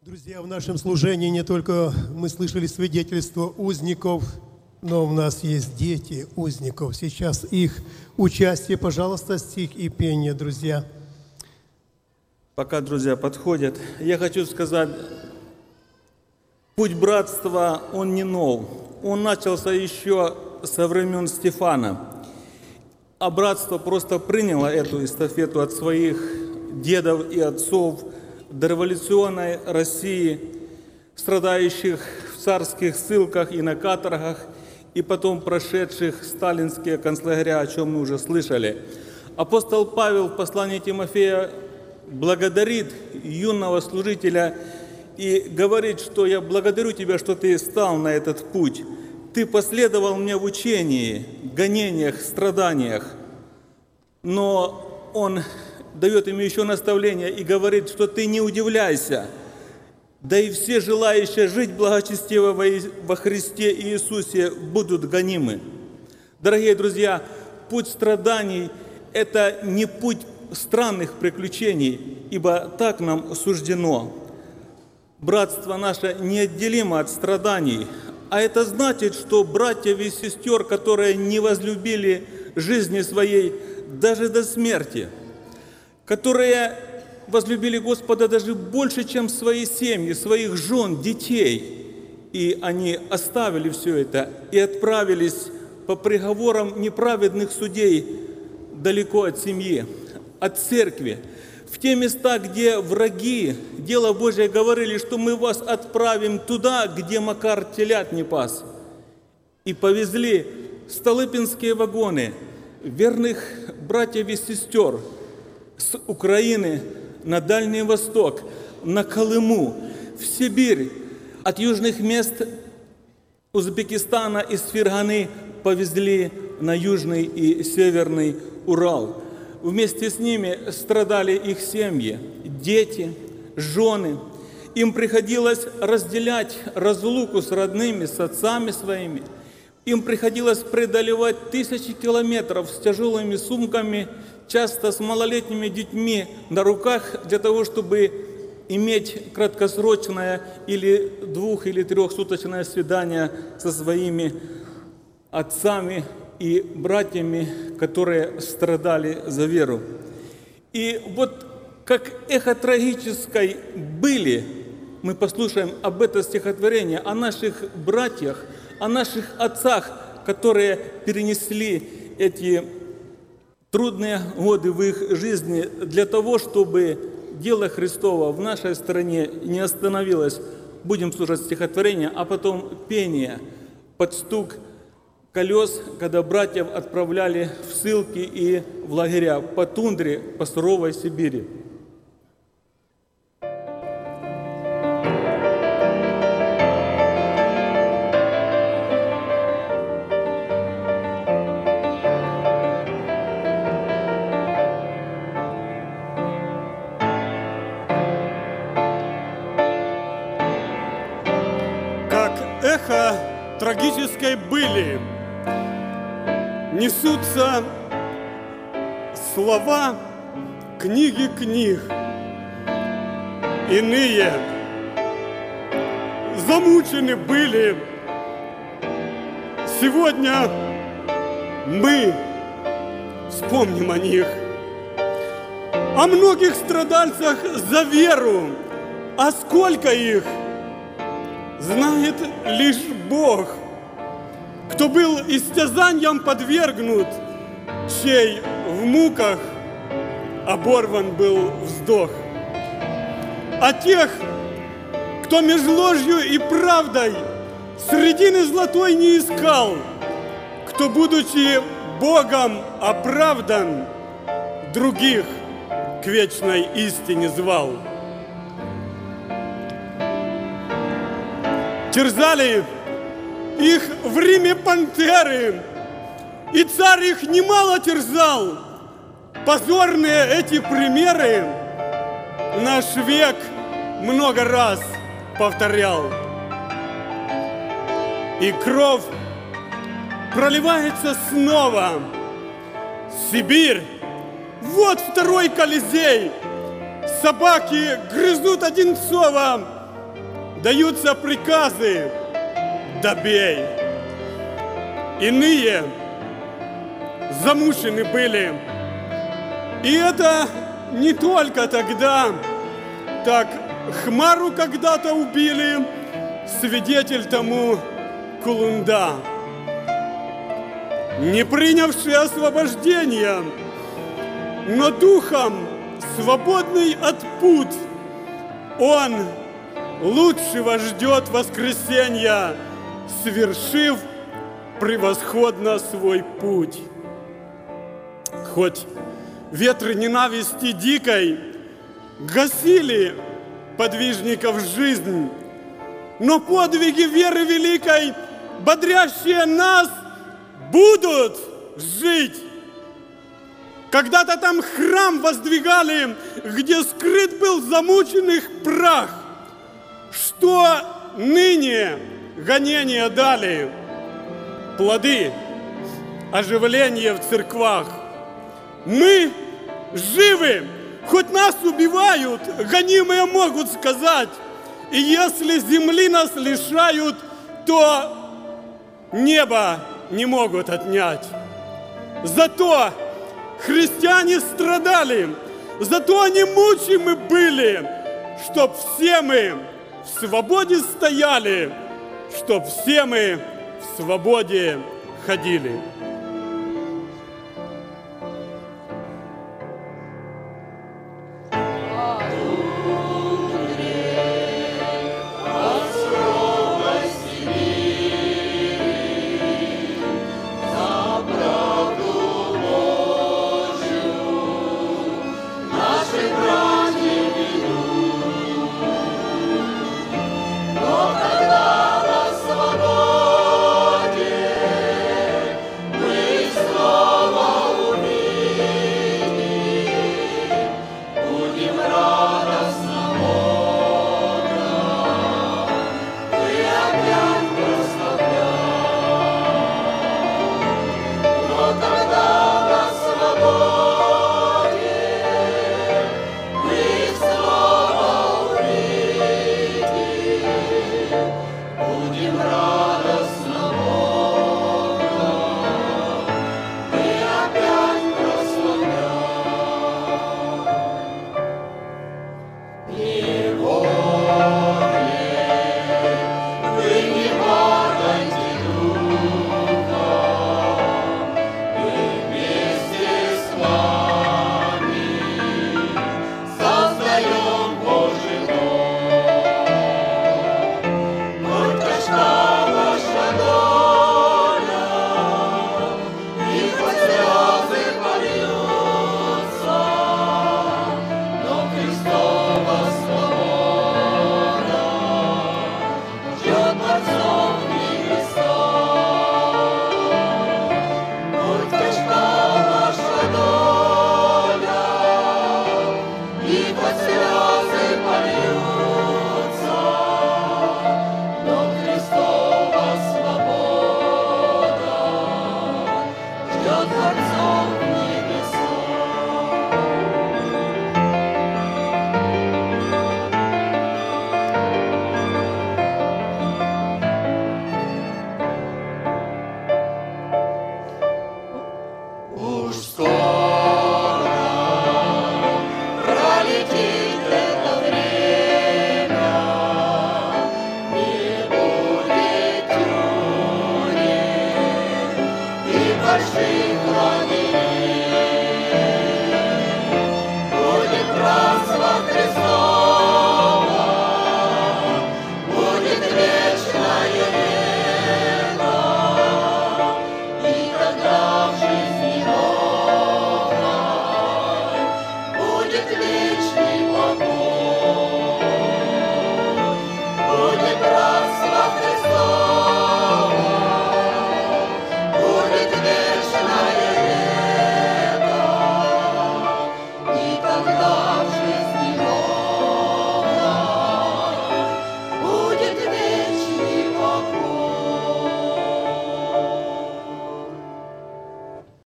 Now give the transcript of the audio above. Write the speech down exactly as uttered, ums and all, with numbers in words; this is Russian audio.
Друзья, в нашем служении не только мы слышали свидетельство узников, но у нас есть дети узников. Сейчас их участие, пожалуйста, стих и пение, друзья. Пока друзья подходят, я хочу сказать, путь братства, он не нов. Он начался еще со времен Стефана. А братство просто приняло эту эстафету от своих дедов и отцов дореволюционной России, страдающих в царских ссылках и на каторгах, и потом прошедших сталинские концлагеря, о чем мы уже слышали. Апостол Павел в послании Тимофея благодарит юного служителя и говорит, что я благодарю тебя, что ты стал на этот путь. Ты последовал мне в учении, гонениях, страданиях. Но он дает им еще наставление и говорит, что ты не удивляйся, да и все желающие жить благочестиво во Христе Иисусе будут гонимы. Дорогие друзья, путь страданий – это не путь странных приключений, ибо так нам суждено. Братство наше неотделимо от страданий, а это значит, что братьев и сестер, которые не возлюбили жизни своей даже до смерти, которые возлюбили Господа даже больше, чем свои семьи, своих жен, детей. И они оставили все это и отправились по приговорам неправедных судей далеко от семьи, от церкви, в те места, где враги дела Божие говорили, что мы вас отправим туда, где Макар телят не пас. И повезли столыпинские вагоны верных братьев и сестер с Украины на Дальний Восток, на Колыму, в Сибирь. От южных мест Узбекистана и Ферганы повезли на Южный и Северный Урал. Вместе с ними страдали их семьи, дети, жены. Им приходилось разделять разлуку с родными, с отцами своими. Им приходилось преодолевать тысячи километров с тяжелыми сумками, часто с малолетними детьми на руках, для того, чтобы иметь краткосрочное или двух- или трехсуточное свидание со своими отцами и братьями, которые страдали за веру. И вот как эхо трагической были, мы послушаем об этом стихотворении, о наших братьях, о наших отцах, которые перенесли эти трудные годы в их жизни для того, чтобы дело Христово в нашей стране не остановилось. Будем слушать стихотворение, а потом пение под стук колес, когда братьев отправляли в ссылки и в лагеря по тундре, по суровой Сибири. Трагической были несутся слова книги книг. Иные замучены были. Сегодня мы вспомним о них, о многих страдальцах за веру, а сколько их знает лишь Бог, кто был истязаниям подвергнут, чей в муках оборван был вздох. А тех, кто меж ложью и правдой средины золотой не искал, кто, будучи Богом оправдан, других к вечной истине звал. Терзали их в Риме пантеры, и царь их немало терзал. Позорные эти примеры наш век много раз повторял. И кровь проливается снова. Сибирь, вот второй Колизей. Собаки грызут Одинцова. даются приказы «добей». Иные замучены были. И это не только тогда. Так Хмару когда-то убили, свидетель тому Кулунда. Не принявший освобождения, но духом свободный от пут, он лучшего ждет воскресенья, свершив превосходно свой путь. Хоть ветры ненависти дикой гасили подвижников жизнь, но подвиги веры великой, бодрящие нас, будут жить. Когда-то там храм воздвигали, где скрыт был замученных прах. Что ныне гонения дали? Плоды оживления в церквах. Мы живы, хоть нас убивают, гонимые могут сказать. И если земли нас лишают, то небо не могут отнять. Зато христиане страдали, зато они мучимы были, чтоб все мы в свободе стояли, чтоб все мы в свободе ходили. Yeah.